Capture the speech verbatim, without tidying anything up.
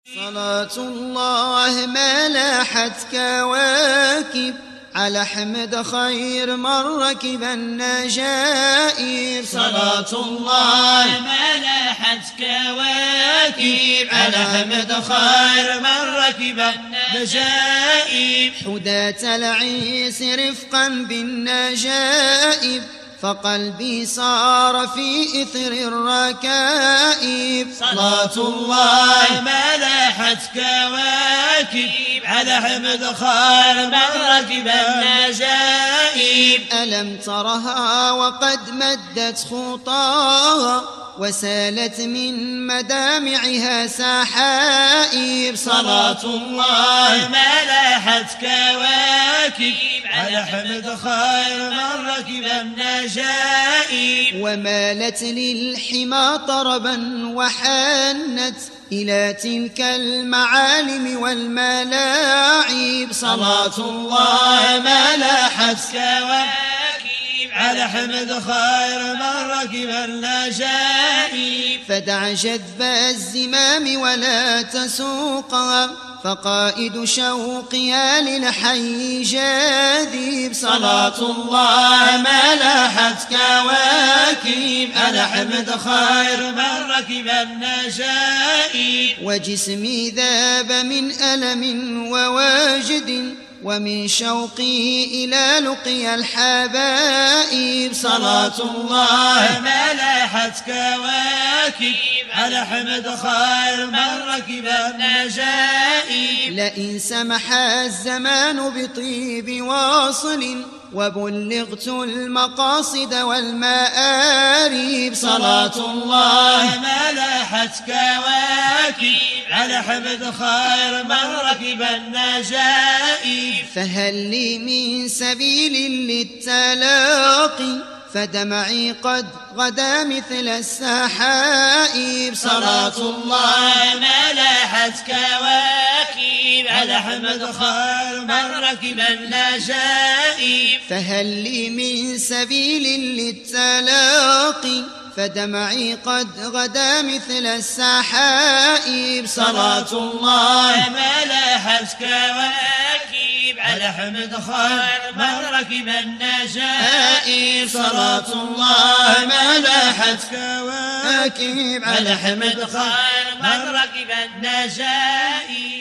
صلاة الله ما لاحت كواكب على حمد خير من ركب النجائب. صلاة الله ما لاحت كواكب على حمد خير من ركب النجائب. حداة العيس رفقا بالنجائب فقلبي صار في إثر الركائب. صلاة الله ما لاحت كواكب على حمد خير من ركب النجائب. ألم ترها وقد مدت خطاها وسالت من مدامعها سحائب. صلاة الله ما لاحت كواكب على حمد خير من ركب النجائب. ومالت للحمى طربا وحنت إلى تلك المعالم والملاعب. صلاة الله ما لاحت كواكب على حمد خير من ركب النجائب. فدع جذب الزمام ولا تسوقها فقائد شوقها للحي جاذب. صلاة الله ما لاحت كواكب على حمد خير من ركب النجائب. وجسمي ذاب من ألم وواجد ومن شوقي إلى لقي الحبائب. صلاة الله ما لاحت كواكب على حمد خير من ركب النجائب. لئن سمح الزمان بطيب واصل وبلغت المقاصد والمآرب. صلاة الله ما لاحت كواكب على حمد خير من ركب النجائب. فهل لي من سبيل للتلاقي فدمعي قد غدا مثل السحائب. صلاة الله ما لاحت كواكب على حمد خير من ركب النجائب. فهل لي من سبيل للتلاقي فدمعي قد غدا مثل السحائب. صلاة الله ما لاحت كواكب على حمد خير من ركب النجائب. صلاة الله ما لاحت كواكب على حمد خير من ركب النجائب.